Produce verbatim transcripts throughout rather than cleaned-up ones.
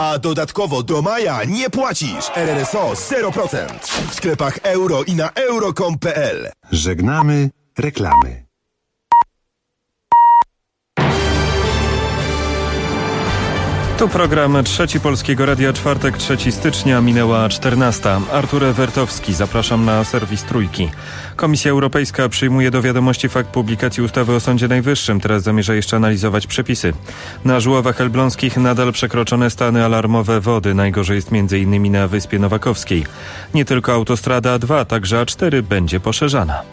A dodatkowo do maja nie płacisz. R R S O zero procent. W sklepach euro i na euro kropka com kropka p l. Żegnamy reklamy. Tu program Trzeci Polskiego Radia, czwartek, trzeciego stycznia, minęła czternasta. Artur Wertowski, zapraszam na serwis Trójki. Komisja Europejska przyjmuje do wiadomości fakt publikacji ustawy o Sądzie Najwyższym. Teraz zamierza jeszcze analizować przepisy. Na Żuławach Elbląskich nadal przekroczone stany alarmowe wody. Najgorzej jest między innymi na Wyspie Nowakowskiej. Nie tylko autostrada A dwa, także A cztery będzie poszerzana.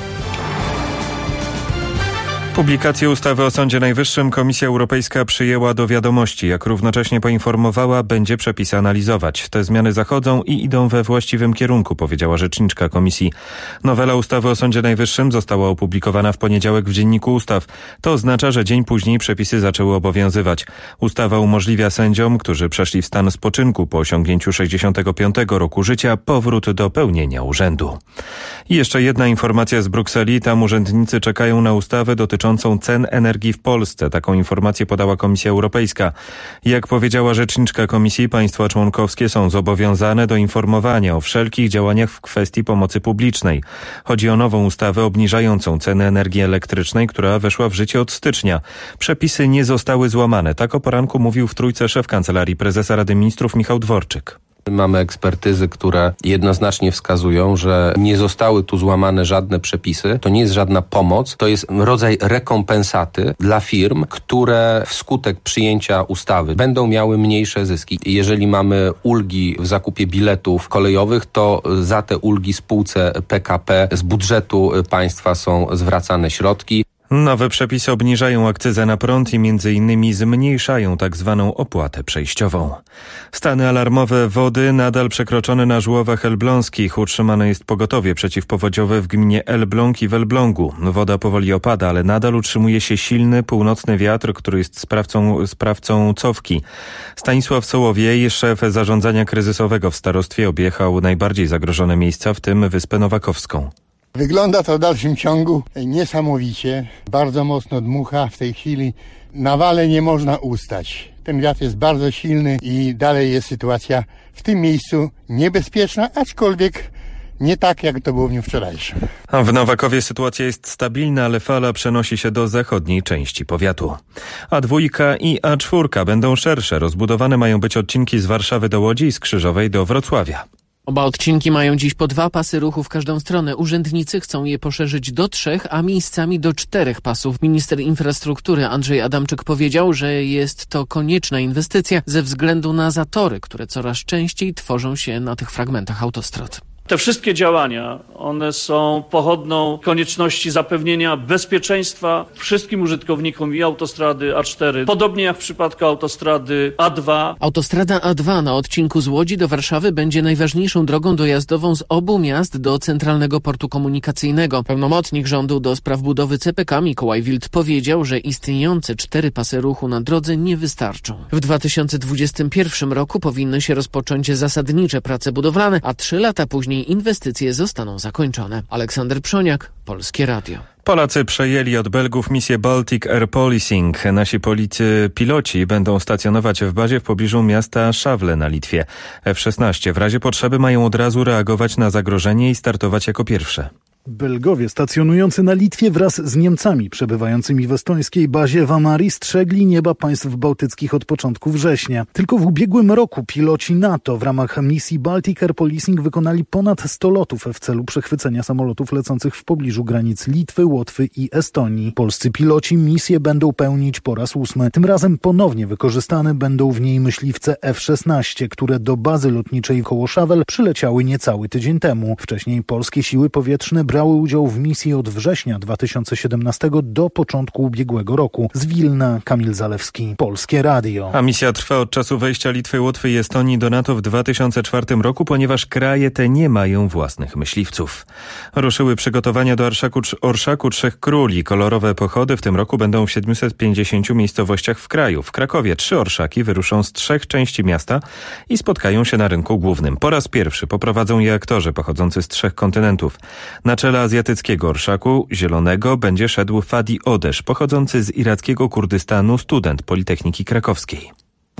Publikację ustawy o Sądzie Najwyższym Komisja Europejska przyjęła do wiadomości. Jak równocześnie poinformowała, będzie przepisy analizować. Te zmiany zachodzą i idą we właściwym kierunku, powiedziała rzeczniczka Komisji. Nowela ustawy o Sądzie Najwyższym została opublikowana w poniedziałek w Dzienniku Ustaw. To oznacza, że dzień później przepisy zaczęły obowiązywać. Ustawa umożliwia sędziom, którzy przeszli w stan spoczynku po osiągnięciu sześćdziesiątego piątego roku życia, powrót do pełnienia urzędu. I jeszcze jedna informacja z Brukseli. Tam urzędnicy czekają na ustawę dotyczącą cen energii w Polsce. Taką informację podała Komisja Europejska. Jak powiedziała rzeczniczka Komisji, państwa członkowskie są zobowiązane do informowania o wszelkich działaniach w kwestii pomocy publicznej. Chodzi o nową ustawę obniżającą ceny energii elektrycznej, która weszła w życie od stycznia. Przepisy nie zostały złamane. Tak o poranku mówił w Trójce szef Kancelarii Prezesa Rady Ministrów Michał Dworczyk. Mamy ekspertyzy, które jednoznacznie wskazują, że nie zostały tu złamane żadne przepisy. To nie jest żadna pomoc, to jest rodzaj rekompensaty dla firm, które wskutek przyjęcia ustawy będą miały mniejsze zyski. Jeżeli mamy ulgi w zakupie biletów kolejowych, to za te ulgi spółce P K P z budżetu państwa są zwracane środki. Nowe przepisy obniżają akcyzę na prąd i między innymi zmniejszają tak zwaną opłatę przejściową. Stany alarmowe wody nadal przekroczone na Żuławach Elbląskich. Utrzymane jest pogotowie przeciwpowodziowe w gminie Elbląg i w Elblągu. Woda powoli opada, ale nadal utrzymuje się silny północny wiatr, który jest sprawcą, sprawcą cofki. Stanisław Sołowiej, szef zarządzania kryzysowego w starostwie, objechał najbardziej zagrożone miejsca, w tym Wyspę Nowakowską. Wygląda to w dalszym ciągu niesamowicie. Bardzo mocno dmucha w tej chwili. Na wale nie można ustać. Ten wiatr jest bardzo silny i dalej jest sytuacja w tym miejscu niebezpieczna, aczkolwiek nie tak, jak to było w dniu wczorajszym. A w Nowakowie sytuacja jest stabilna, ale fala przenosi się do zachodniej części powiatu. A dwójka i A czwórka będą szersze. Rozbudowane mają być odcinki z Warszawy do Łodzi i z Krzyżowej do Wrocławia. Oba odcinki mają dziś po dwa pasy ruchu w każdą stronę. Urzędnicy chcą je poszerzyć do trzech, a miejscami do czterech pasów. Minister infrastruktury Andrzej Adamczyk powiedział, że jest to konieczna inwestycja ze względu na zatory, które coraz częściej tworzą się na tych fragmentach autostrad. Te wszystkie działania, one są pochodną konieczności zapewnienia bezpieczeństwa wszystkim użytkownikom i autostrady A cztery, podobnie jak w przypadku autostrady A dwa. Autostrada A dwa na odcinku z Łodzi do Warszawy będzie najważniejszą drogą dojazdową z obu miast do Centralnego Portu Komunikacyjnego. Pełnomocnik rządu do spraw budowy C P K Mikołaj Wild powiedział, że istniejące cztery pasy ruchu na drodze nie wystarczą. W dwa tysiące dwudziestym pierwszym roku powinny się rozpocząć zasadnicze prace budowlane, a trzy lata później inwestycje zostaną zakończone. Aleksander Przoniak, Polskie Radio. Polacy przejęli od Belgów misję Baltic Air Policing. Nasi policy, piloci będą stacjonować w bazie w pobliżu miasta Szawle na Litwie. F szesnaście w razie potrzeby mają od razu reagować na zagrożenie i startować jako pierwsze. Belgowie stacjonujący na Litwie wraz z Niemcami przebywającymi w estońskiej bazie w Amari strzegli nieba państw bałtyckich od początku września. Tylko w ubiegłym roku piloci NATO w ramach misji Baltic Air Policing wykonali ponad sto lotów w celu przechwycenia samolotów lecących w pobliżu granic Litwy, Łotwy i Estonii. Polscy piloci misję będą pełnić po raz ósmy. Tym razem ponownie wykorzystane będą w niej myśliwce F szesnaście, które do bazy lotniczej koło Szawel przyleciały niecały tydzień temu. Wcześniej polskie siły powietrzne brały udział w misji od września dwa tysiące siedemnastego do początku ubiegłego roku. Z Wilna Kamil Zalewski, Polskie Radio. A misja trwa od czasu wejścia Litwy, Łotwy i Estonii do NATO w dwa tysiące czwartym roku, ponieważ kraje te nie mają własnych myśliwców. Ruszyły przygotowania do Orszaku, Orszaku Trzech Króli. Kolorowe pochody w tym roku będą w siedmiuset pięćdziesięciu miejscowościach w kraju. W Krakowie trzy orszaki wyruszą z trzech części miasta i spotkają się na rynku głównym. Po raz pierwszy poprowadzą je aktorzy pochodzący z trzech kontynentów. Na czele azjatyckiego orszaku zielonego będzie szedł Fadi Odesz, pochodzący z irackiego Kurdystanu, student Politechniki Krakowskiej.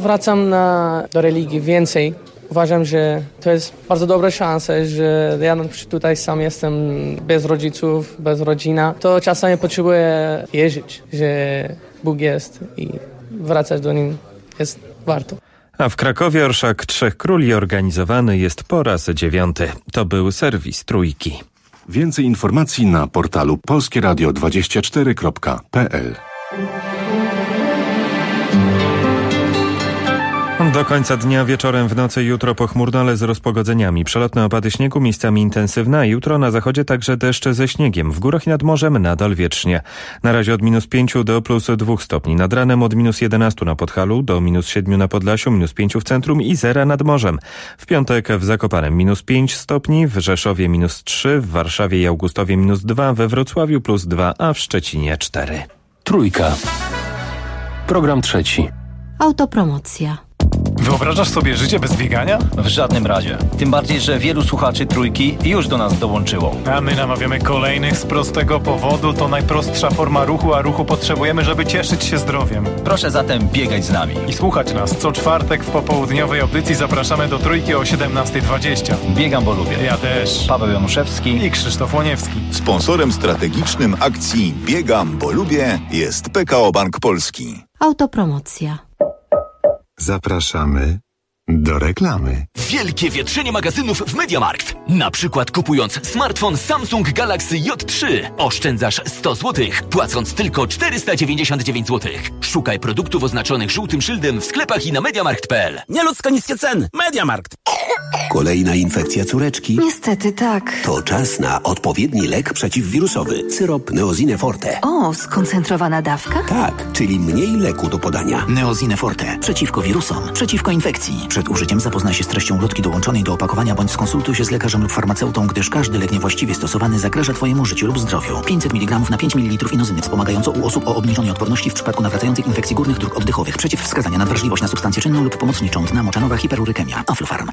Wracam na, do religii więcej. Uważam, że to jest bardzo dobra szansa, że ja tutaj sam jestem bez rodziców, bez rodzina. To czasami potrzebuję wierzyć, że Bóg jest i wracać do Nim jest warto. A w Krakowie Orszak Trzech Króli organizowany jest po raz dziewiąty. To był serwis Trójki. Więcej informacji na portalu polskie radio dwadzieścia cztery kropka p l. Do końca dnia, wieczorem, w nocy, jutro pochmurno, ale z rozpogodzeniami. Przelotne opady śniegu, miejscami intensywne, a jutro na zachodzie także deszcze ze śniegiem. W górach i nad morzem nadal wiecznie. Na razie od minus pięciu do plus dwóch stopni. Nad ranem od minus jedenastu na Podhalu do minus siedmiu na Podlasiu, minus pięciu w centrum i zera nad morzem. W piątek w Zakopanem minus pięć stopni, w Rzeszowie minus trzy, w Warszawie i Augustowie minus dwa, we Wrocławiu plus dwa, a w Szczecinie cztery. Trójka. Program trzeci. Autopromocja. Wyobrażasz sobie życie bez biegania? W żadnym razie. Tym bardziej, że wielu słuchaczy Trójki już do nas dołączyło. A my namawiamy kolejnych z prostego powodu. To najprostsza forma ruchu, a ruchu potrzebujemy, żeby cieszyć się zdrowiem. Proszę zatem biegać z nami. I słuchać nas. Co czwartek w popołudniowej audycji zapraszamy do Trójki o siedemnasta dwadzieścia. Biegam, bo lubię. Ja też. Paweł Januszewski i Krzysztof Łoniewski. Sponsorem strategicznym akcji Biegam, bo lubię jest P K O Bank Polski. Autopromocja. Zapraszamy do reklamy. Wielkie wietrzenie magazynów w MediaMarkt. Na przykład kupując smartfon Samsung Galaxy J trzy oszczędzasz sto złotych, płacąc tylko czterysta dziewięćdziesiąt dziewięć złotych. Szukaj produktów oznaczonych żółtym szyldem w sklepach i na mediamarkt kropka p l. Nieludzko niskie ceny. MediaMarkt. Kolejna infekcja córeczki? Niestety tak. To czas na odpowiedni lek przeciwwirusowy. Syrop Neosine Forte. O, skoncentrowana dawka? Tak, czyli mniej leku do podania. Neosine Forte. Przeciwko wirusom, przeciwko infekcji. Przed użyciem zapoznaj się z treścią ulotki dołączonej do opakowania bądź skonsultuj się z lekarzem lub farmaceutą, gdyż każdy lek niewłaściwie stosowany zagraża Twojemu życiu lub zdrowiu. pięćset miligramów na pięć mililitrów inozyny wspomagająco u osób o obniżonej odporności w przypadku nawracających infekcji górnych dróg oddechowych. Przeciwwskazania na wrażliwość na substancję czynną lub pomocniczą. Dna moczanowa, hiperurykemia. Aflofarm.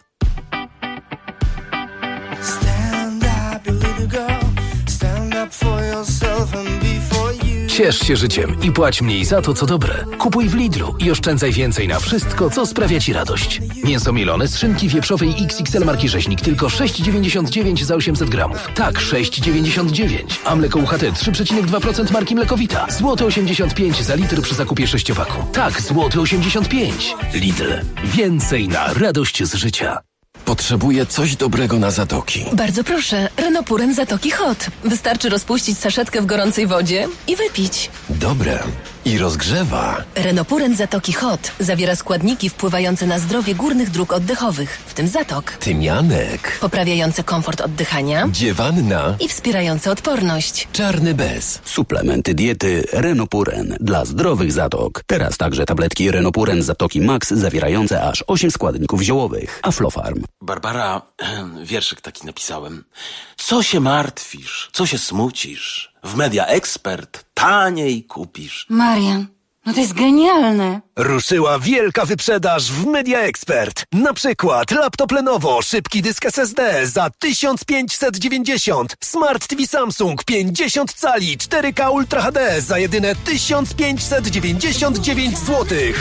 Ciesz się życiem i płać mniej za to, co dobre. Kupuj w Lidlu i oszczędzaj więcej na wszystko, co sprawia Ci radość. Mięso mielone z szynki wieprzowej X X L marki Rzeźnik tylko sześć dziewięćdziesiąt dziewięć za osiemset gramów. Tak, sześć dziewięćdziesiąt dziewięć. A mleko U H T trzy przecinek dwa procent marki Mlekowita. Złoty osiemdziesiąt pięć za litr przy zakupie sześciopaku. Tak, złoty osiemdziesiąt pięć. Lidl. Więcej na radość z życia. Potrzebuję coś dobrego na zatoki. Bardzo proszę, Renopuren Zatoki Hot. Wystarczy rozpuścić saszetkę w gorącej wodzie i wypić. Dobre. I rozgrzewa. Renopuren Zatoki Hot zawiera składniki wpływające na zdrowie górnych dróg oddechowych, w tym zatok. Tymianek. Poprawiające komfort oddychania. Dziewanna. I wspierające odporność. Czarny bez. Suplementy diety Renopuren dla zdrowych zatok. Teraz także tabletki Renopuren Zatoki Max zawierające aż osiem składników ziołowych. Aflofarm. Barbara, wierszyk taki napisałem. Co się martwisz? Co się smucisz? W Media Expert taniej kupisz. Marian, no to jest genialne. Ruszyła wielka wyprzedaż w Media Expert. Na przykład laptop Lenovo, szybki dysk S S D za tysiąc pięćset dziewięćdziesiąt, Smart T V Samsung pięćdziesiąt cali cztery K Ultra H D za jedyne tysiąc pięćset dziewięćdziesiąt dziewięć złotych.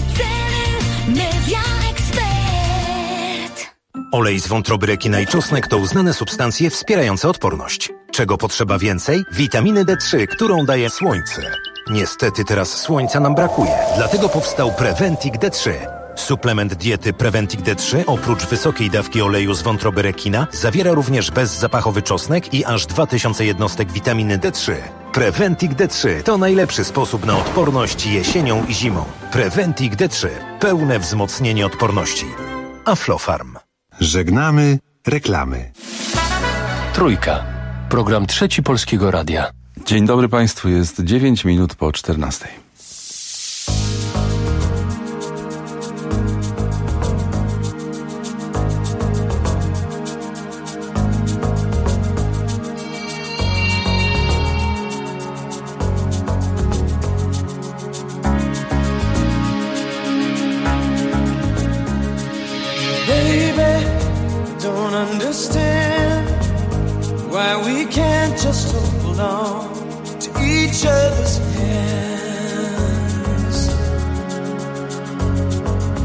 Olej z wątroby rekina i czosnek to uznane substancje wspierające odporność. Czego potrzeba więcej? Witaminy D trzy, którą daje słońce. Niestety teraz słońca nam brakuje, dlatego powstał Preventic D trzy. Suplement diety Preventic D trzy oprócz wysokiej dawki oleju z wątroby rekina zawiera również bezzapachowy czosnek i aż dwa tysiące jednostek witaminy D trzy. Preventic D trzy to najlepszy sposób na odporność jesienią i zimą. Preventic D trzy. Pełne wzmocnienie odporności. Aflofarm. Żegnamy reklamy. Trójka. Program trzeci Polskiego Radia. Dzień dobry Państwu, jest dziewięć minut po czternastej. Why we can't just hold on to each other's hands.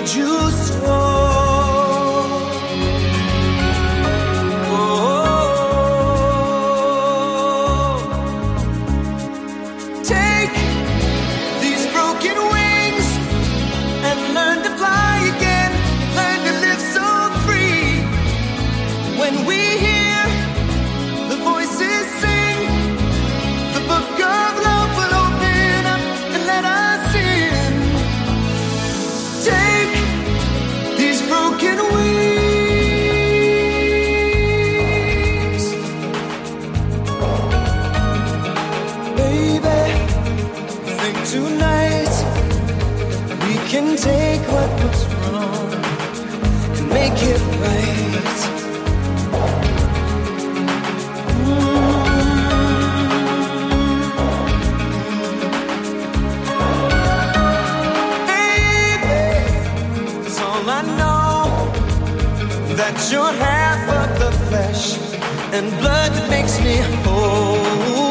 need you so. Can take what was wrong and make it right. Mm-hmm. Baby, that's all I know, that you're half of the flesh and blood that makes me whole.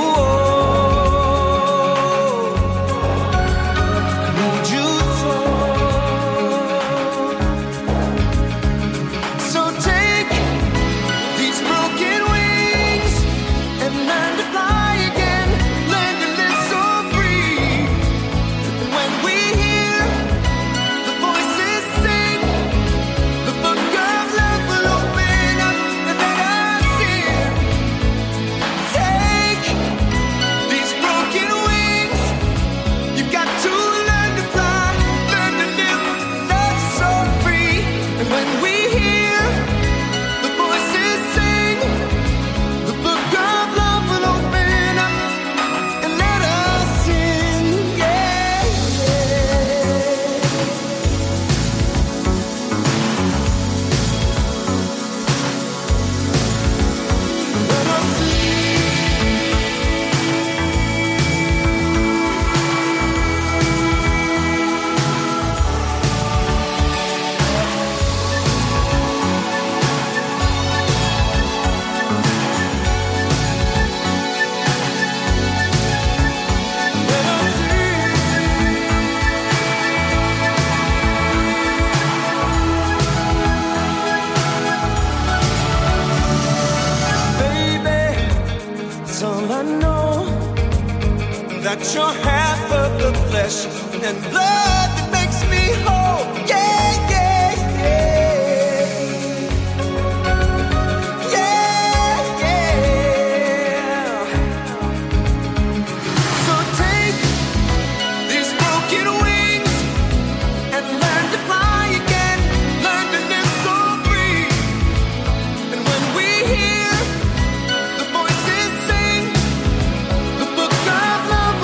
You're half of the flesh and blood that makes me whole. Yeah, yeah, yeah. Yeah, yeah. So take these broken wings and learn to fly again. Learn to live so free. And when we hear the voices sing the book of love,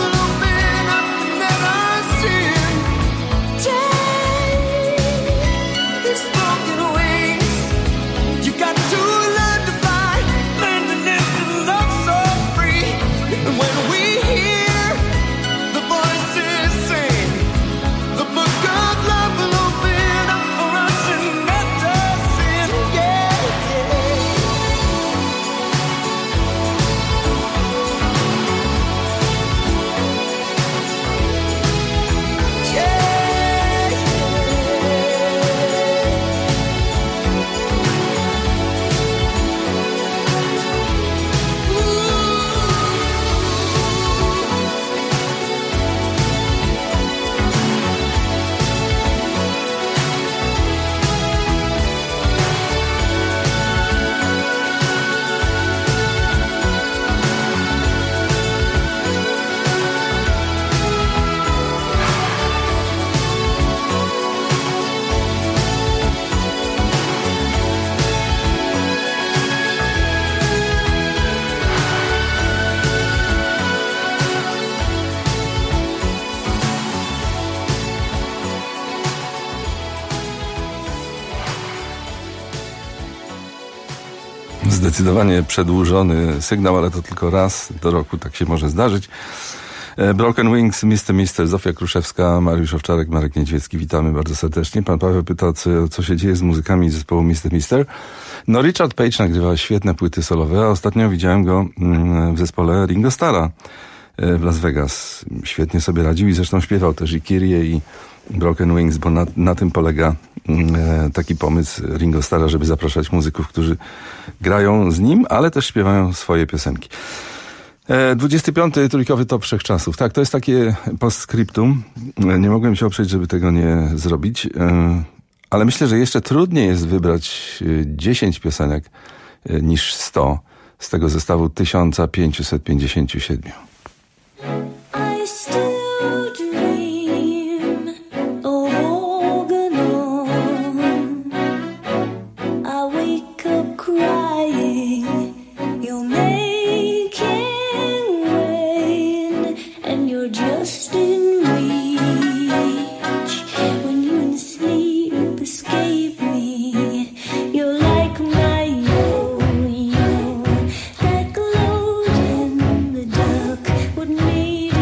Zdecydowanie przedłużony sygnał, ale to tylko raz do roku, tak się może zdarzyć. Broken Wings, mister Mister, Zofia Kruszewska, Mariusz Owczarek, Marek Niedźwiecki. Witamy bardzo serdecznie. Pan Paweł pyta, co, co się dzieje z muzykami zespołu mister Mister. No Richard Page nagrywa świetne płyty solowe, a ostatnio widziałem go w zespole Ringo Starra. w Las Vegas. Świetnie sobie radził i zresztą śpiewał też i Kyrie i Broken Wings, bo na, na tym polega e, taki pomysł Ringo Starra, żeby zapraszać muzyków, którzy grają z nim, ale też śpiewają swoje piosenki. E, dwudziesty piąty trójkowy top wszechczasów. Tak, to jest takie postscriptum. E, nie mogłem się oprzeć, żeby tego nie zrobić, e, ale myślę, że jeszcze trudniej jest wybrać dziesięć piosenek e, niż sto z tego zestawu tysiąc pięćset pięćdziesiąt siedem. I still dream of Organon. I wake up crying. You're making rain, and you're just in reach. When you in sleep escape me, you're like my yo-yo that glowed in the dark. What made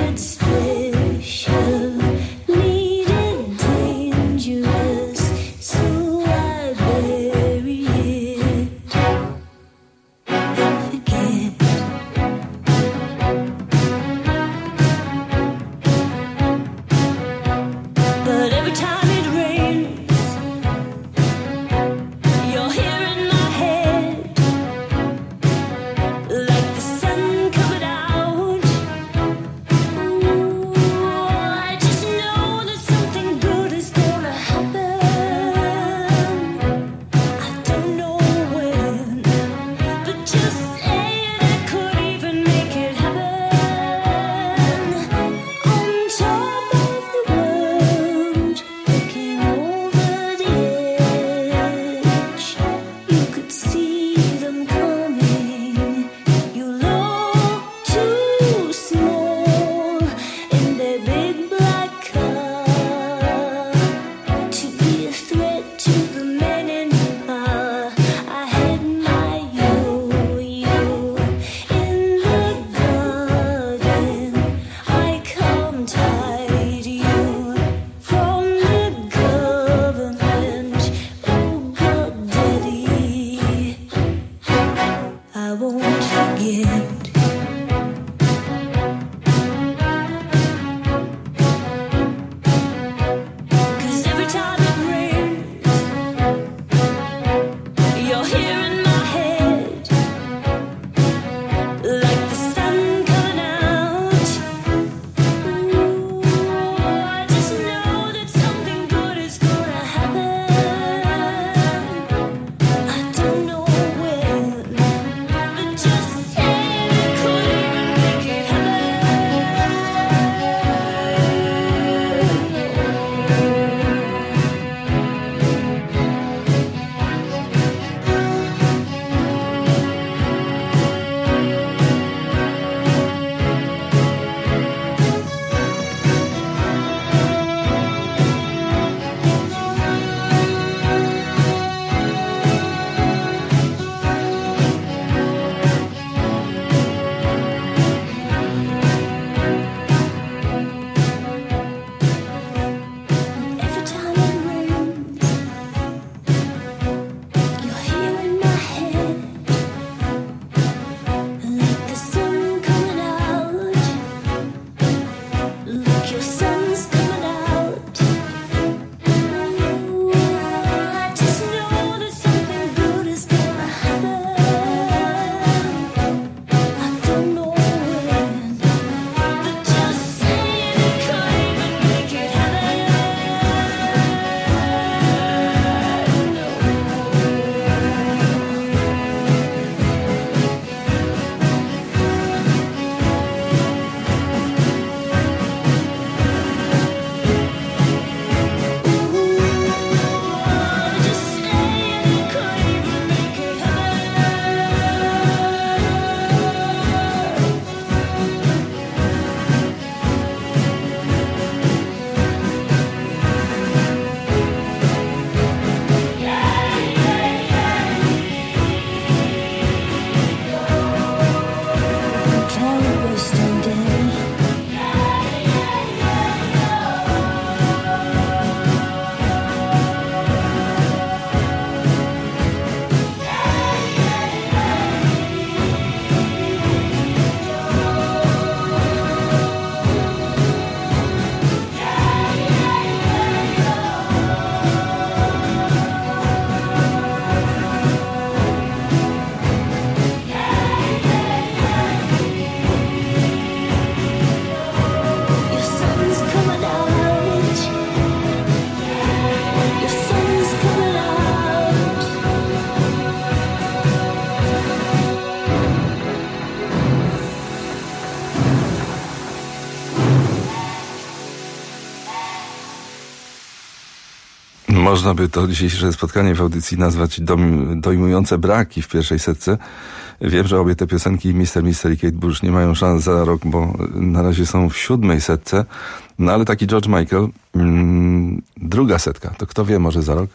Można by to dzisiejsze spotkanie w audycji nazwać dom, dojmujące braki w pierwszej setce. Wiem, że obie te piosenki mister Mister i Kate Bush nie mają szans za rok, bo na razie są w siódmej setce. No ale taki George Michael, mm, druga setka, to kto wie, może za rok?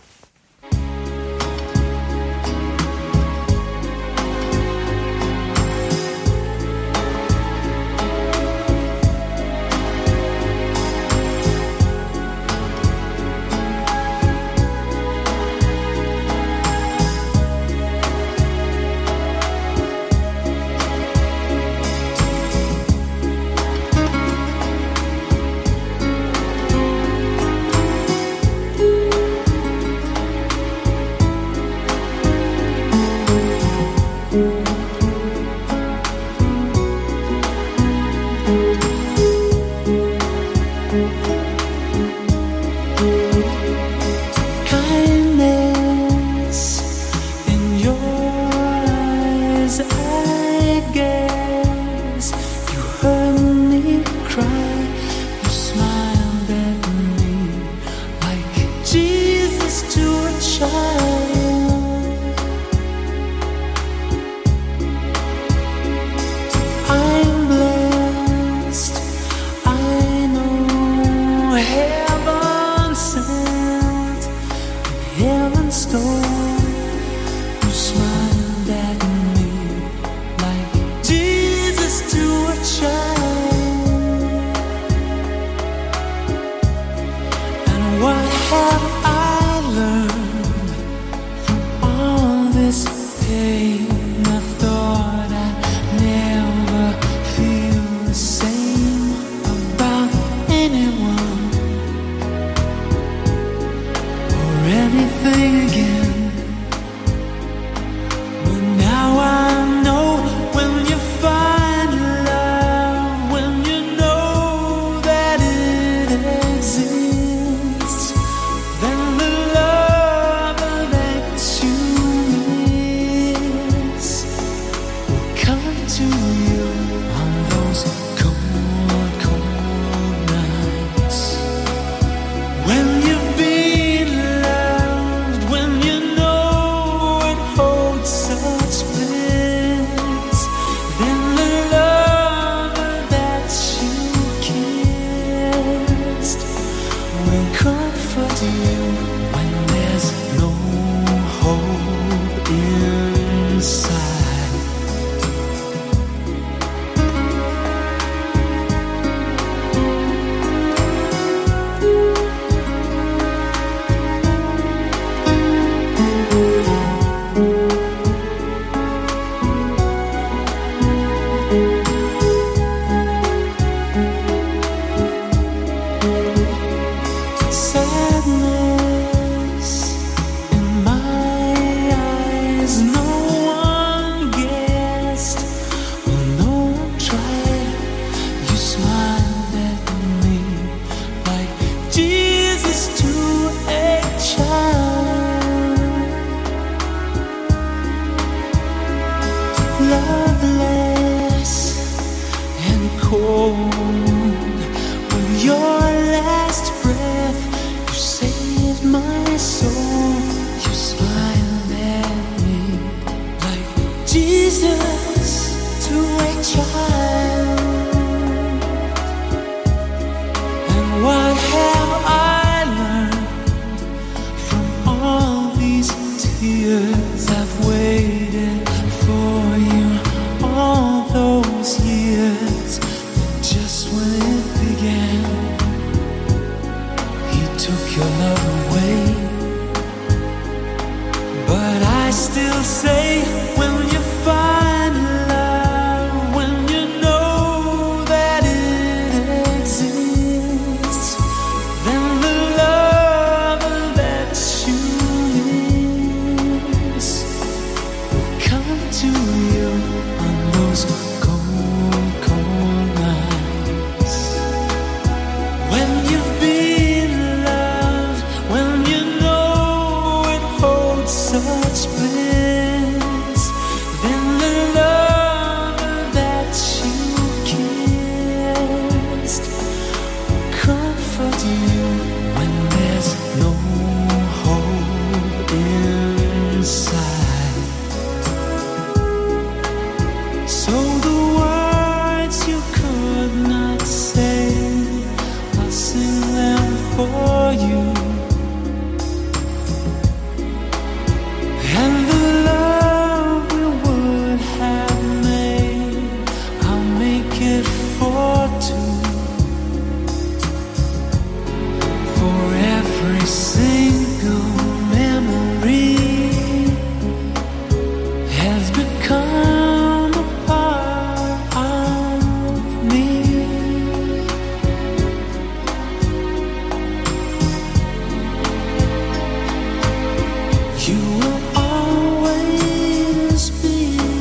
You will always be.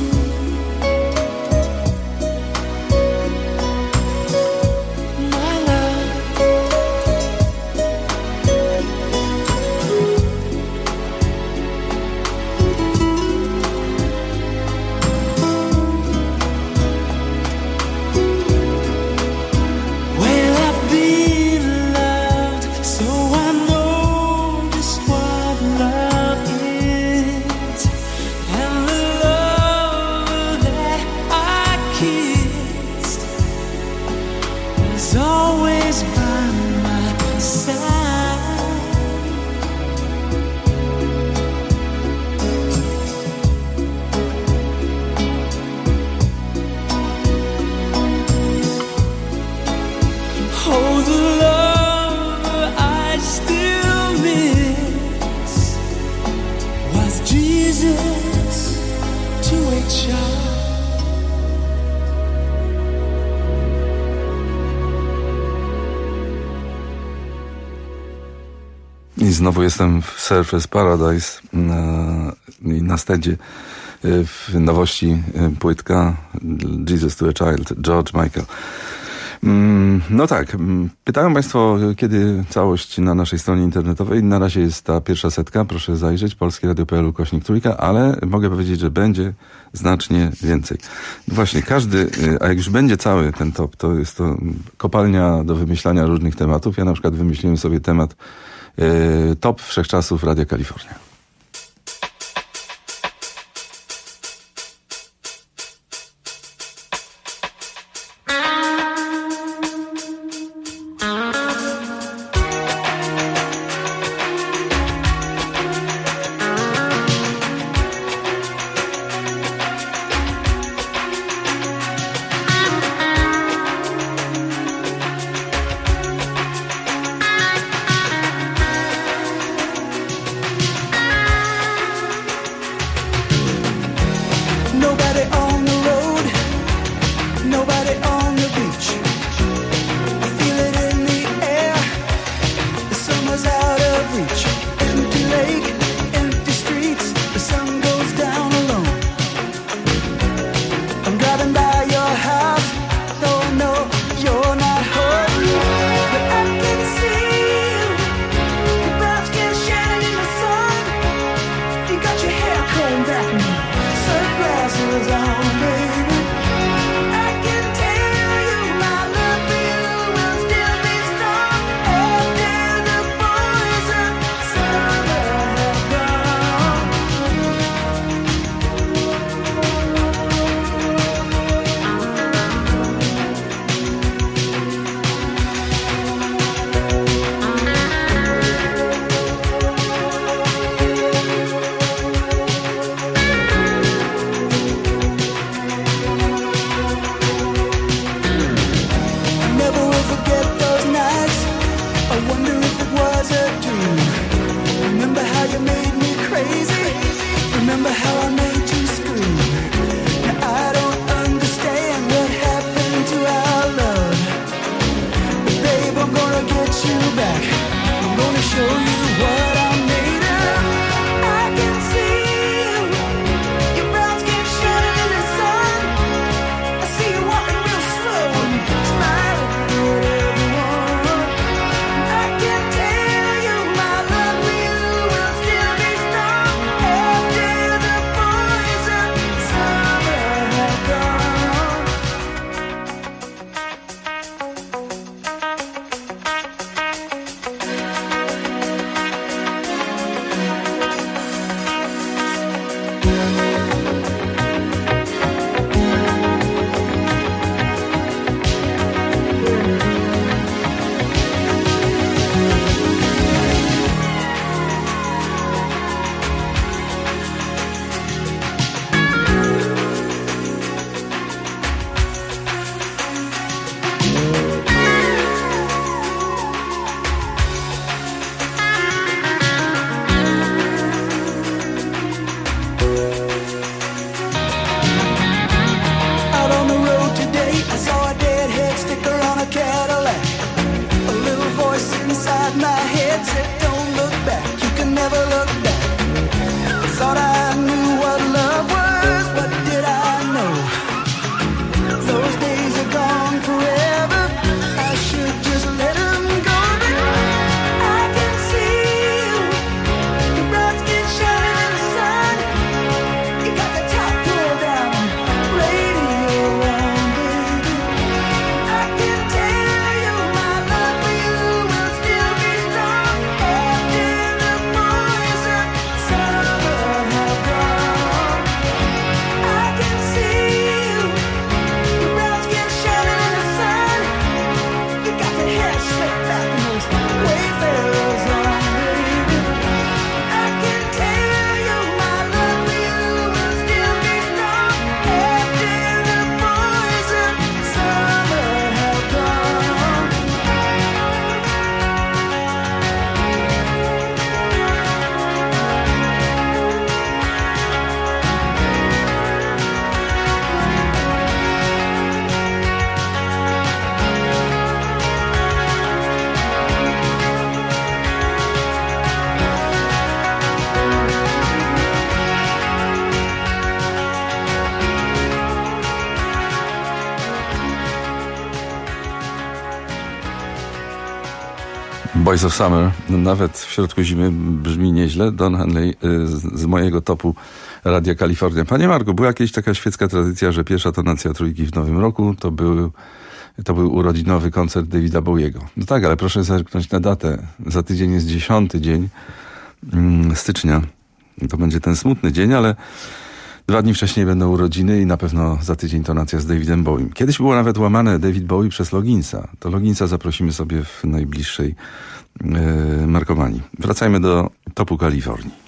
I znowu jestem w Surfers Paradise na, na stadzie w nowości płytka Jesus to a Child, George Michael. No tak, pytałem Państwo, kiedy całość na naszej stronie internetowej. Na razie jest ta pierwsza setka, proszę zajrzeć, polskie radio kropka p l ukośnik trójka, ale mogę powiedzieć, że będzie znacznie więcej. Właśnie każdy, a jak już będzie cały ten top, to jest to kopalnia do wymyślania różnych tematów. Ja na przykład wymyśliłem sobie temat e, top wszechczasów Radia Kalifornia. Thank Boys of Summer, nawet w środku zimy brzmi nieźle. Don Henley z, z mojego topu Radia Kalifornia. Panie Marku, była jakaś taka świecka tradycja, że pierwsza tonacja trójki w nowym roku to był, to był urodzinowy koncert Davida Bowiego. No tak, ale proszę zerknąć na datę. Za tydzień jest dziesiąty dzień mm, stycznia. To będzie ten smutny dzień, ale dwa dni wcześniej będą urodziny i na pewno za tydzień tonacja z Davidem Bowiem. Kiedyś było nawet łamane David Bowie przez Loginsa. To Loginsa zaprosimy sobie w najbliższej yy, markowani. Wracajmy do topu Kalifornii.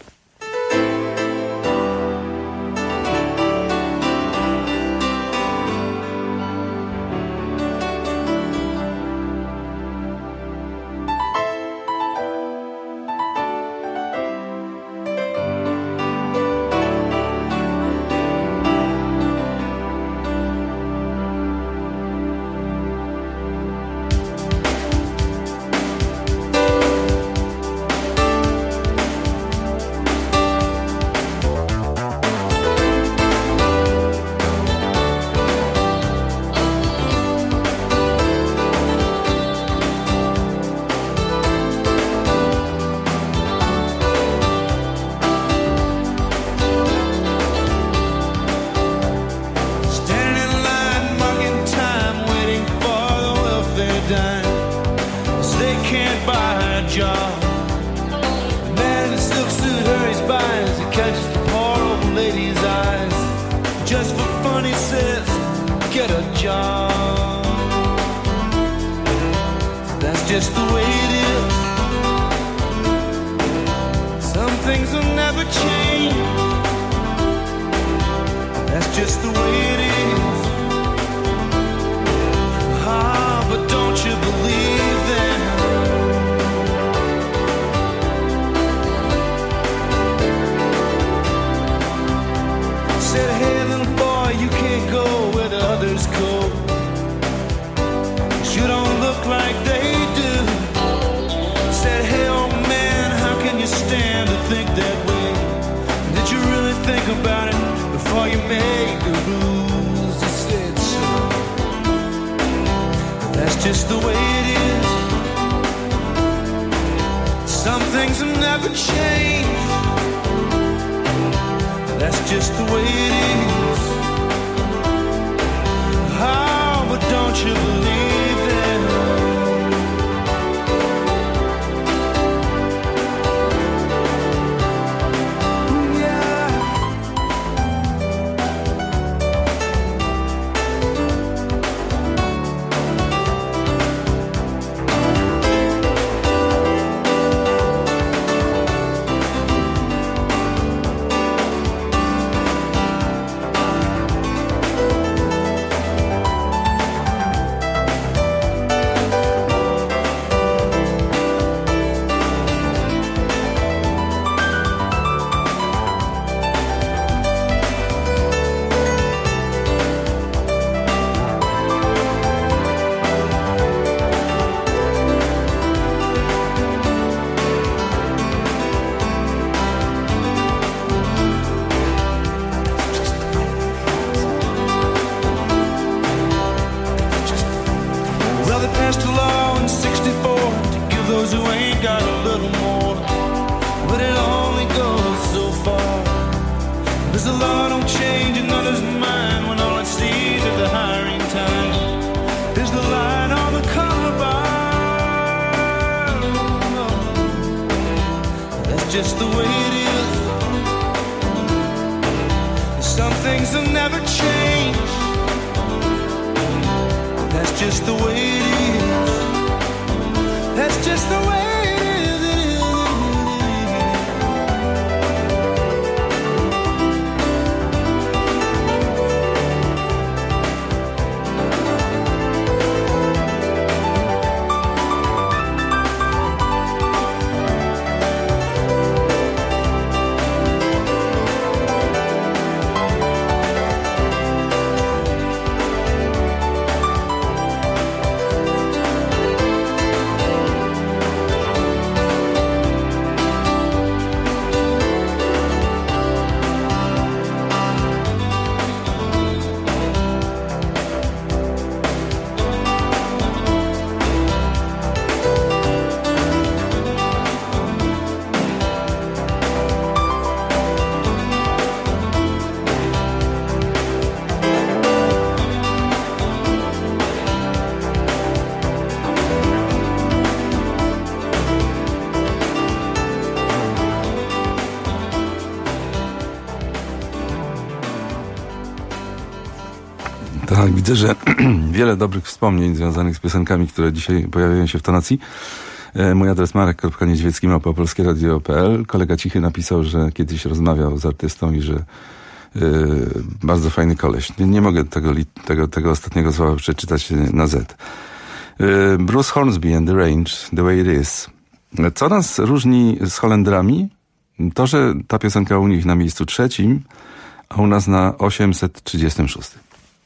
Tak, widzę, że wiele dobrych wspomnień związanych z piosenkami, które dzisiaj pojawiają się w tonacji. Mój adres marek kropka niedźwiecki małpa polskie radio kropka p l. Kolega Cichy napisał, że kiedyś rozmawiał z artystą i że yy, bardzo fajny koleś. Nie, nie mogę tego, tego, tego ostatniego słowa przeczytać na Z. Yy, Bruce Hornsby and the Range, The Way It Is. Co nas różni z Holendrami? To, że ta piosenka u nich na miejscu trzecim, a u nas na osiemset trzydziestym szóstym.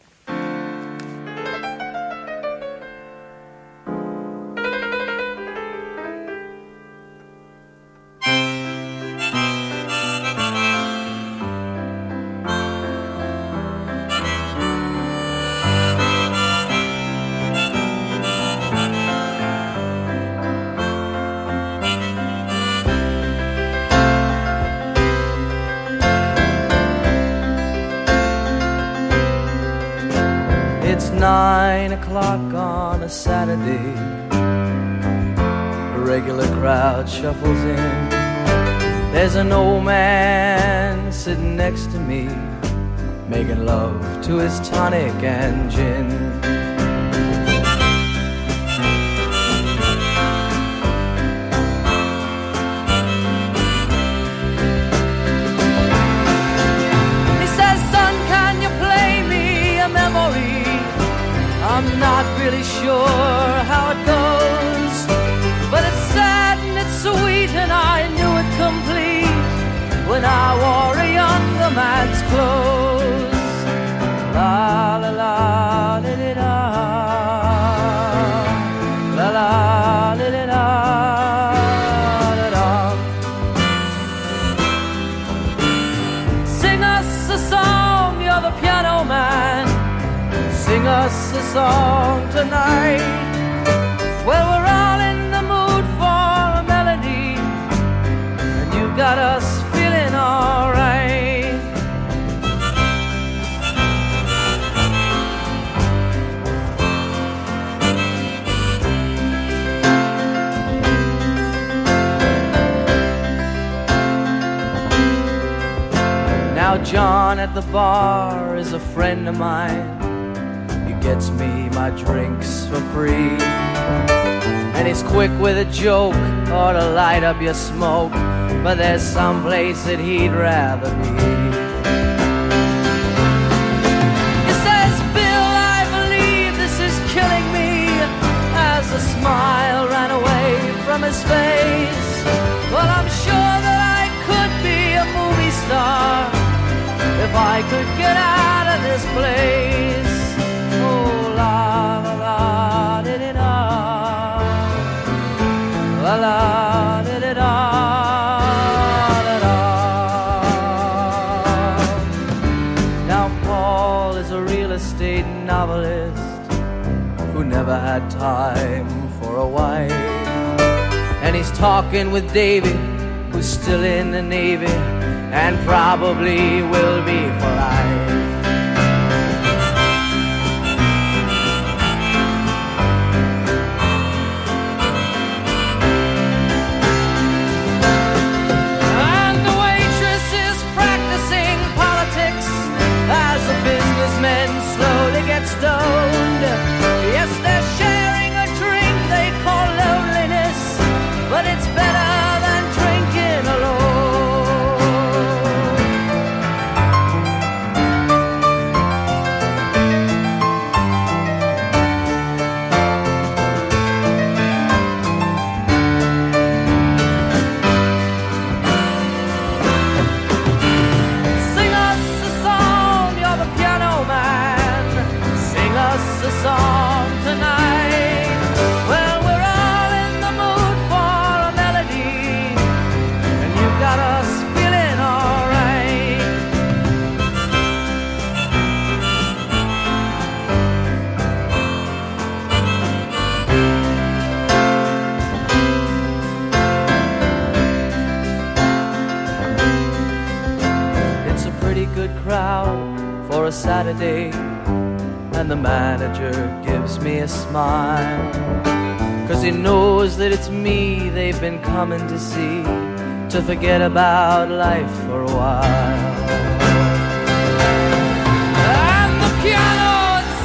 Nine o'clock on a Saturday, a regular crowd shuffles in. There's an old man sitting next to me, making love to his tonic and gin. He says, son, can you play me a memory? I'm not really sure how it goes, but it's sad and it's sweet, and I knew it complete when I wore a younger man's clothes. La la la li li da, la la li li da, da da. Sing us a song, you're the piano man. Sing us a song tonight. Well, we're all in the mood for a melody, and you've got us feeling all right. Now John at the bar is a friend of mine. Gets me my drinks for free, and he's quick with a joke or to light up your smoke, but there's some place that he'd rather be. He says, Bill, I believe this is killing me, as a smile ran away from his face. Well, I'm sure that I could be a movie star if I could get out of this place. La la la di di da, la la di di da, da da. Now Paul is a real estate novelist who never had time for a wife, and he's talking with Davy, who's still in the Navy and probably will be for life. Men slowly get stoned. Yes, they're sharing a drink they call loneliness, but it's better than drinking alone. Sing us a song, you're the piano man. Sing us a song tonight. Well, we're all in the mood for a melody, and you've got us feeling all right. It's a pretty good crowd for a Saturday, and the manager gives me a smile, 'cause he knows that it's me they've been coming to see, to forget about life for a while. And the piano, it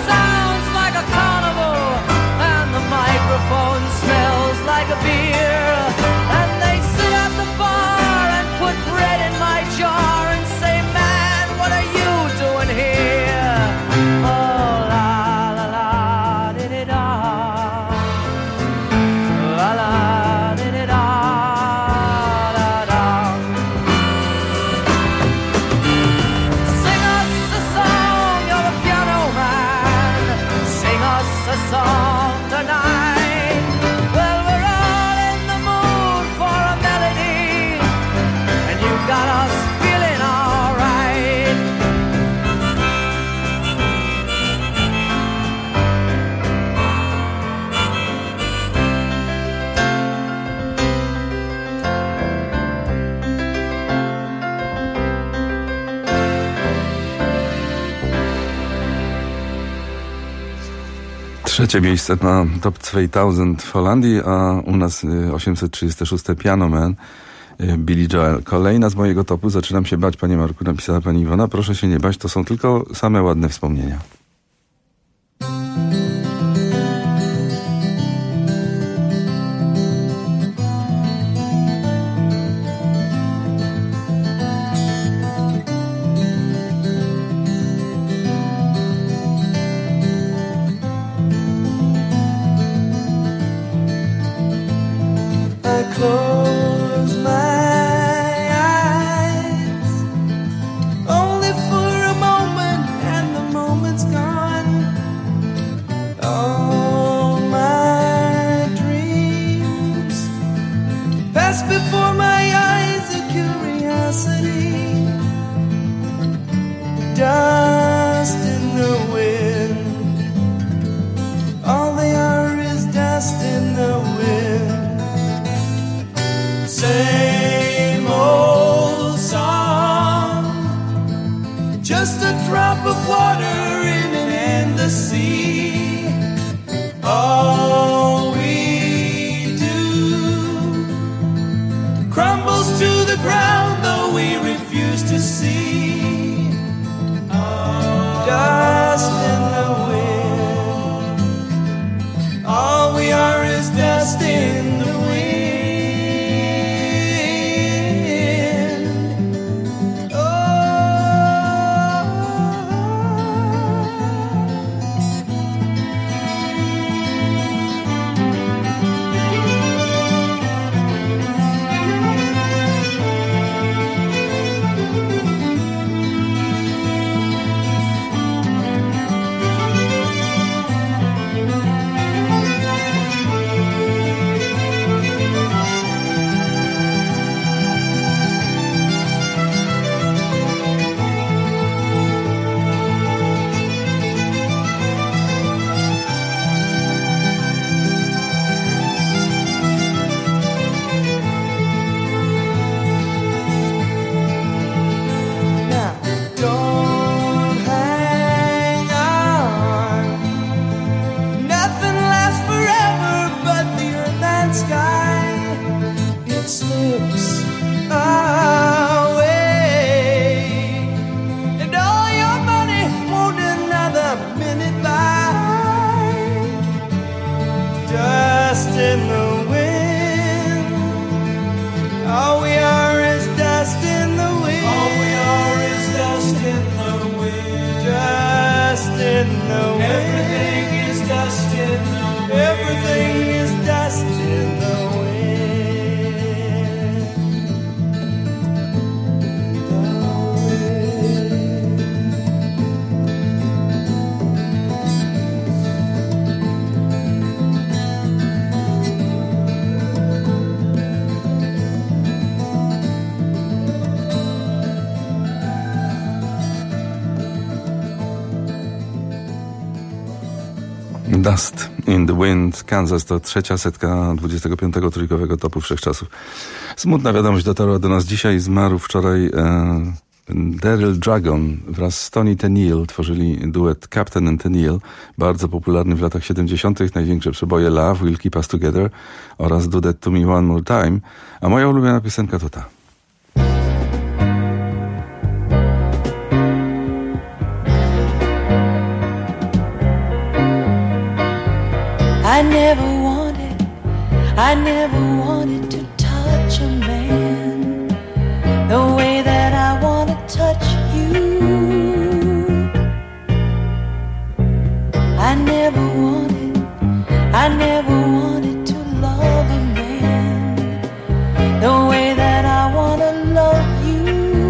Trzecie miejsce na Top dwa tysiące w Holandii, a u nas osiemset trzydzieści sześć Piano Man, Billy Joel. Kolejna z mojego topu. Zaczynam się bać, panie Marku, napisała pani Iwona. Proszę się nie bać, to są tylko same ładne wspomnienia. Close my eyes, only for a moment, and the moment's gone. All my dreams pass before my eyes, a curiosity, dust in the wind. All they are is dust in the wind. Same old song, just a drop of water in an endless sea. All we do crumbles to the ground, though we refuse to see. Dust in the wind. All we are is dust in the wind. Dust in the Wind, Kansas to trzecia setka dwudziestego piątego trójkowego topu wszechczasów. Smutna wiadomość dotarła do nas dzisiaj. Zmarł wczoraj e, Daryl Dragon wraz z Tony Tenniel. Tworzyli duet Captain and Tenniel, bardzo popularny w latach siedemdziesiątych. Największe przeboje Love Will Keep Us Together oraz Do That To Me One More Time. A moja ulubiona piosenka to ta. I never wanted, I never wanted to touch a man the way that I want to touch you. I never wanted, I never wanted to love a man the way that I want to love you.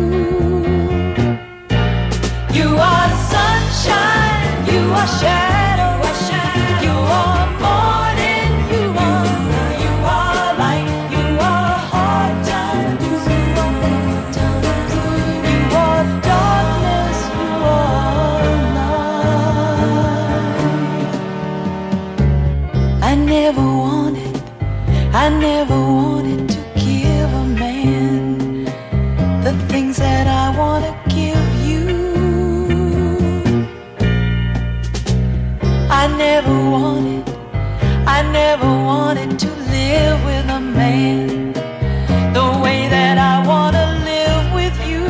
You are sunshine, you are shadow, you are morning, you are, you are light, you are hard time, you are good times, you are darkness, you are light. I never wanted, I never wanted to give a man the things that I want to give you. I never wanted, I never wanted to live with a man the way that I want to live with you.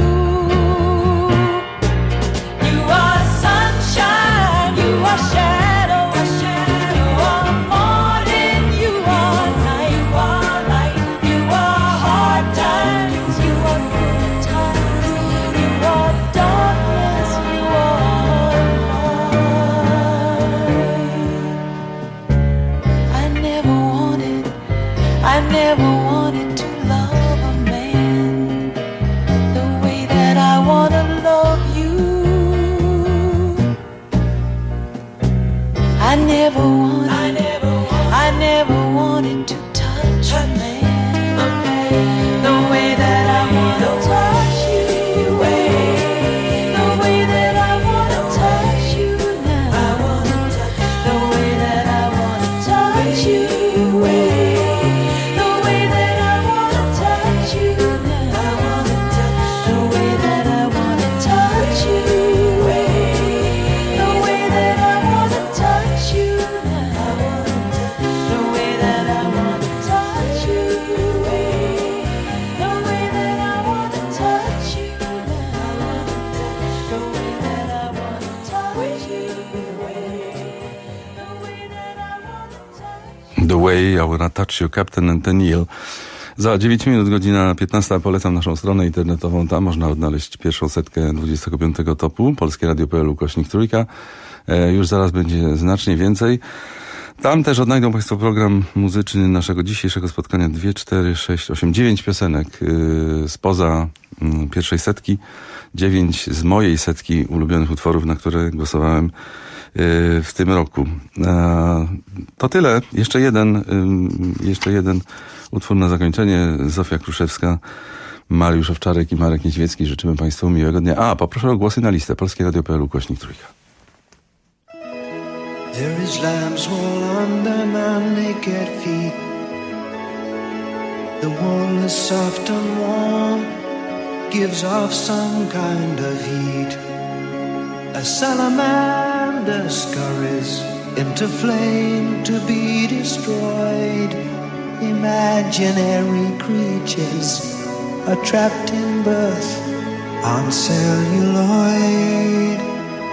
You are sunshine, you are shadow, you are morning, you are night, you are light, you are hard times, you are good times, you are darkness, you are light. I never wanted, I never wanted to love a man the way that I want to love you. I never wanted, I never wanted, I never wanted to touch a man the way that I want to touch you. The way that I want to touch you now. The way that I want to touch you. The way that I want to touch you now. The way that I want to touch you. The way that I want to touch you now. The way that I want to touch you. The way that I want to touch you now. The way that I want to touch you. The Way I Wanna Touch You, Captain and Neil. Za dziewięć minut, godzina piętnasta. Polecam naszą stronę internetową. Tam można odnaleźć pierwszą setkę dwudziestego piątego topu. polskie radio kropka p l ukośnik trójka. E, już zaraz będzie znacznie więcej. Tam też odnajdą Państwo program muzyczny naszego dzisiejszego spotkania. Dwie, cztery, sześć, osiem, dziewięć piosenek yy, spoza yy, pierwszej setki. Dziewięć z mojej setki ulubionych utworów, na które głosowałem w tym roku. To tyle. Jeszcze jeden, jeszcze jeden utwór na zakończenie. Zofia Kruszewska, Mariusz Owczarek i Marek Niedźwiecki. Życzymy Państwu miłego dnia. A, poproszę o głosy na listę. polskie radio kropka p l ukośnik trójka. There is lamb's wool under my naked feet. The wool is soft and warm, gives off some kind of heat. A salamander scurries into flame to be destroyed. Imaginary creatures are trapped in birth on celluloid.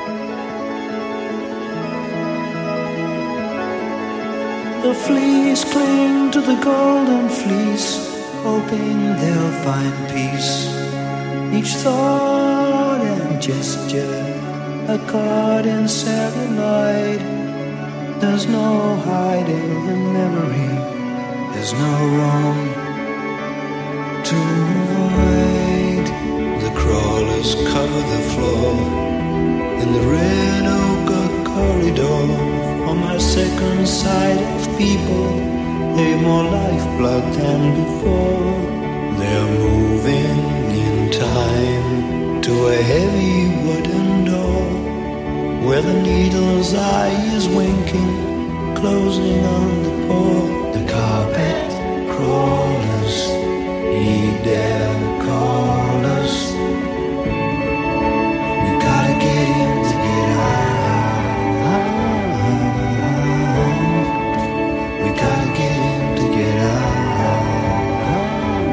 The fleas cling to the golden fleece, hoping they'll find peace. Each thought and gesture a caught in celluloid. There's no hiding the memory, there's no room to avoid. The crawlers cover the floor in the red oak corridor. On my second sight of people, they've more lifeblood than before. They're moving in time to a heavy wooden door, where the needle's eye is winking, closing on the poor. The carpet crawlers heed their callers. We gotta get in to get out. We gotta get in to get out.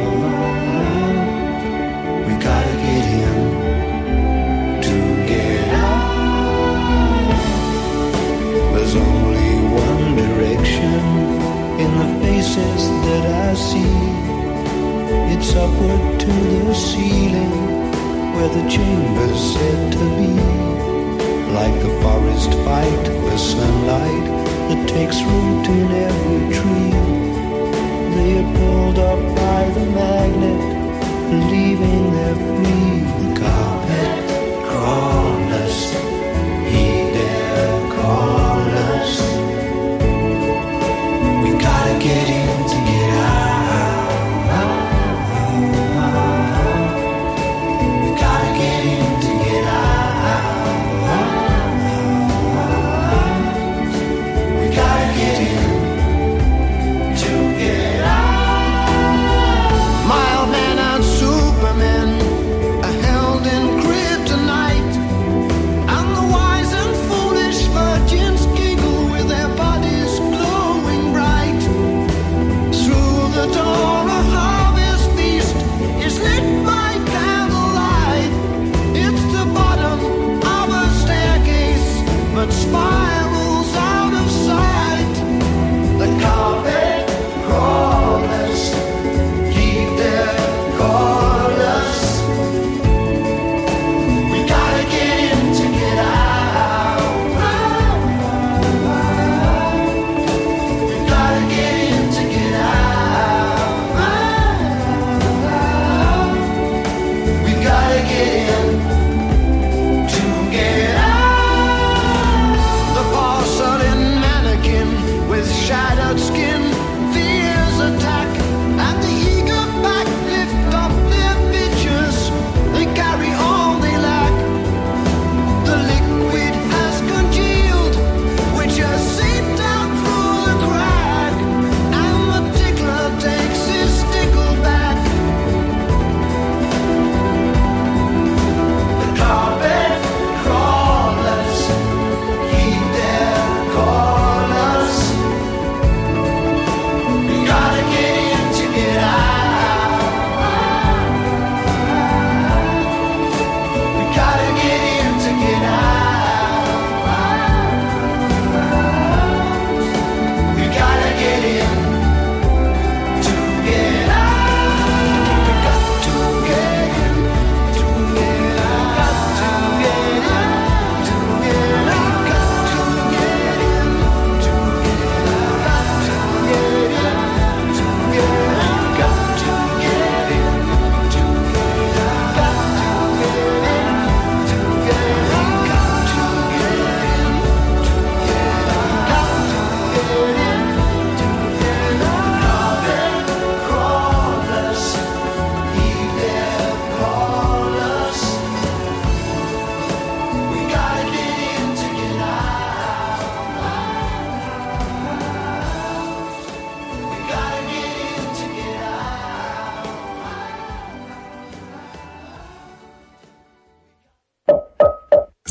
We gotta get in to get out. There's only one direction in the faces that I see. It's upward to the ceiling, where the chamber's said to be. Like the forest fight with sunlight that takes root in every tree. They are pulled up by the magnet, leaving their free. The carpet crawlers heed their callers. We gotta get in to get out. We gotta get in to get out. We gotta get in to get out. Mild man and Superman, a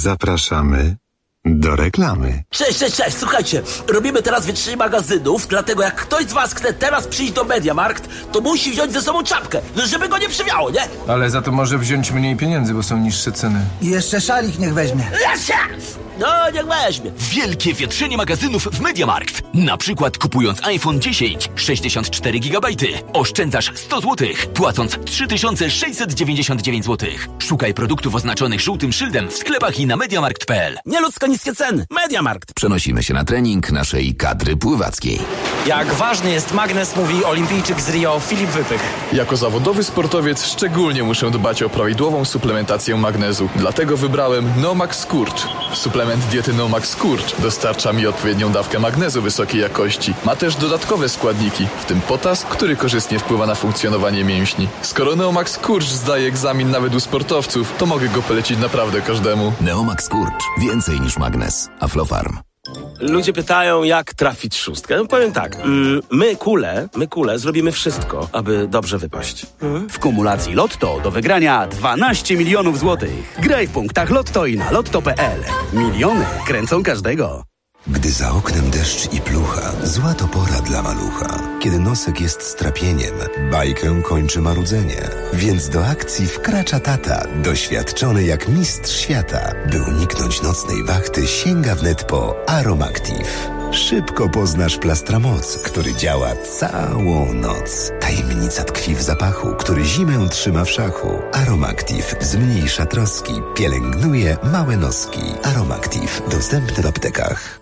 Zapraszamy do reklamy. Cześć, cześć, cześć, słuchajcie, robimy teraz wytrzymań magazynów, dlatego jak ktoś z was chce teraz przyjść do MediaMarkt, to musi wziąć ze sobą czapkę, żeby go nie przywiało, nie? Ale za to może wziąć mniej pieniędzy, bo są niższe ceny. I jeszcze szalik niech weźmie. No, niech weźmie. Wielkie wietrzenie magazynów w MediaMarkt. Na przykład kupując iPhone dziesięć, sześćdziesiąt cztery gigabajty, oszczędzasz sto złotych, płacąc trzy tysiące sześćset dziewięćdziesiąt dziewięć złotych. Szukaj produktów oznaczonych żółtym szyldem w sklepach i na mediamarkt kropka p l. Nieludzko niskie ceny. MediaMarkt. Przenosimy się na trening naszej kadry pływackiej. Jak ważny jest magnes, mówi olimpijczyk z Rio Filip Wypych. Jako zawodowy sportowiec szczególnie muszę dbać o prawidłową suplementację magnezu. Dlatego wybrałem Nomax Skurcz. Suplement diety Nomax Skurcz dostarcza mi odpowiednią dawkę magnezu wysokiej jakości. Ma też dodatkowe składniki, w tym potas, który korzystnie wpływa na funkcjonowanie mięśni. Skoro Neomax Skurcz zdaje egzamin nawet u sportowców, to mogę go polecić naprawdę każdemu. Neomax Skurcz. Więcej niż magnes. Aflofarm. Ludzie pytają, jak trafić szóstkę. No, powiem tak, mm, my kule, my kule zrobimy wszystko, aby dobrze wypaść. Mm? W kumulacji Lotto do wygrania dwanaście milionów złotych. Graj w punktach Lotto i na lotto kropka p l. Miliony kręcą każdego. Gdy za oknem deszcz i plucha, zła to pora dla malucha. Kiedy nosek jest strapieniem, bajkę kończy marudzenie. Więc do akcji wkracza tata, doświadczony jak mistrz świata. By uniknąć nocnej wachty, sięga wnet po Aromactive. Szybko poznasz Plastramoc, który działa całą noc. Tajemnica tkwi w zapachu, który zimę trzyma w szachu. Aromactive zmniejsza troski, pielęgnuje małe noski. Aromactive dostępny w aptekach.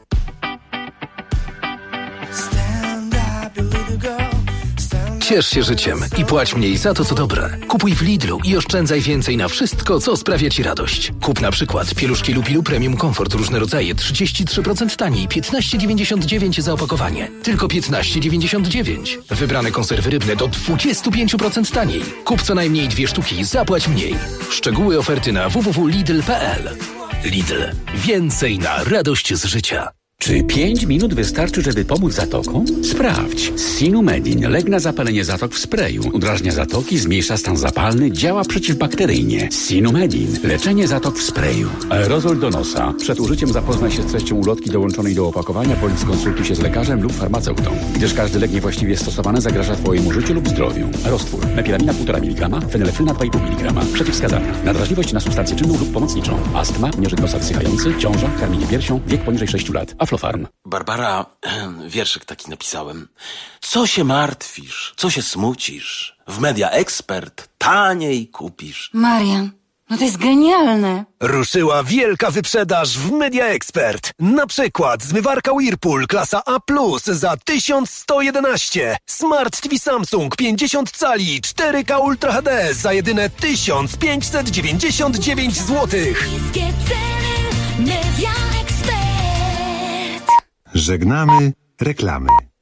Ciesz się życiem i płać mniej za to, co dobre. Kupuj w Lidlu i oszczędzaj więcej na wszystko, co sprawia Ci radość. Kup na przykład pieluszki Lupilu Premium Comfort różne rodzaje trzydzieści trzy procent taniej, piętnaście dziewięćdziesiąt dziewięć za opakowanie. Tylko piętnaście dziewięćdziesiąt dziewięć. Wybrane konserwy rybne do dwadzieścia pięć procent taniej. Kup co najmniej dwie sztuki, zapłać mniej. Szczegóły oferty na w w w kropka lidl kropka p l. Lidl. Więcej na radość z życia. Czy pięć minut wystarczy, żeby pomóc zatokom? Sprawdź. Sinumedin. Lek na zapalenie zatok w sprayu. Udrażnia zatoki, zmniejsza stan zapalny, działa przeciwbakteryjnie. Sinumedin. Leczenie zatok w sprayu. Aerozol do nosa. Przed użyciem zapoznaj się z treścią ulotki dołączonej do opakowania, bądź skonsultuj się z lekarzem lub farmaceutą. Gdyż każdy lek niewłaściwie stosowany zagraża Twojemu życiu lub zdrowiu. Roztwór. Mepilamina półtora miligrama, fenylefryna dwa i pół miligrama. Przeciwwskazania. Nadwrażliwość na substancję czynną lub pomocniczą. Astma, nieżyk nosa wsychający, ciąża, karmienie piersią, wiek poniżej sześciu lat. Aflofarm. Barbara, wierszyk taki napisałem. Co się martwisz? Co się smucisz? W Media Expert taniej kupisz. Marian, no to jest genialne. Ruszyła wielka wyprzedaż w Media Expert. Na przykład zmywarka Whirlpool klasa A plus za tysiąc sto jedenaście. Smart T V Samsung pięćdziesiąt cali cztery K Ultra H D za jedyne tysiąc pięćset dziewięćdziesiąt dziewięć złotych. Media Expert. Żegnamy reklamy.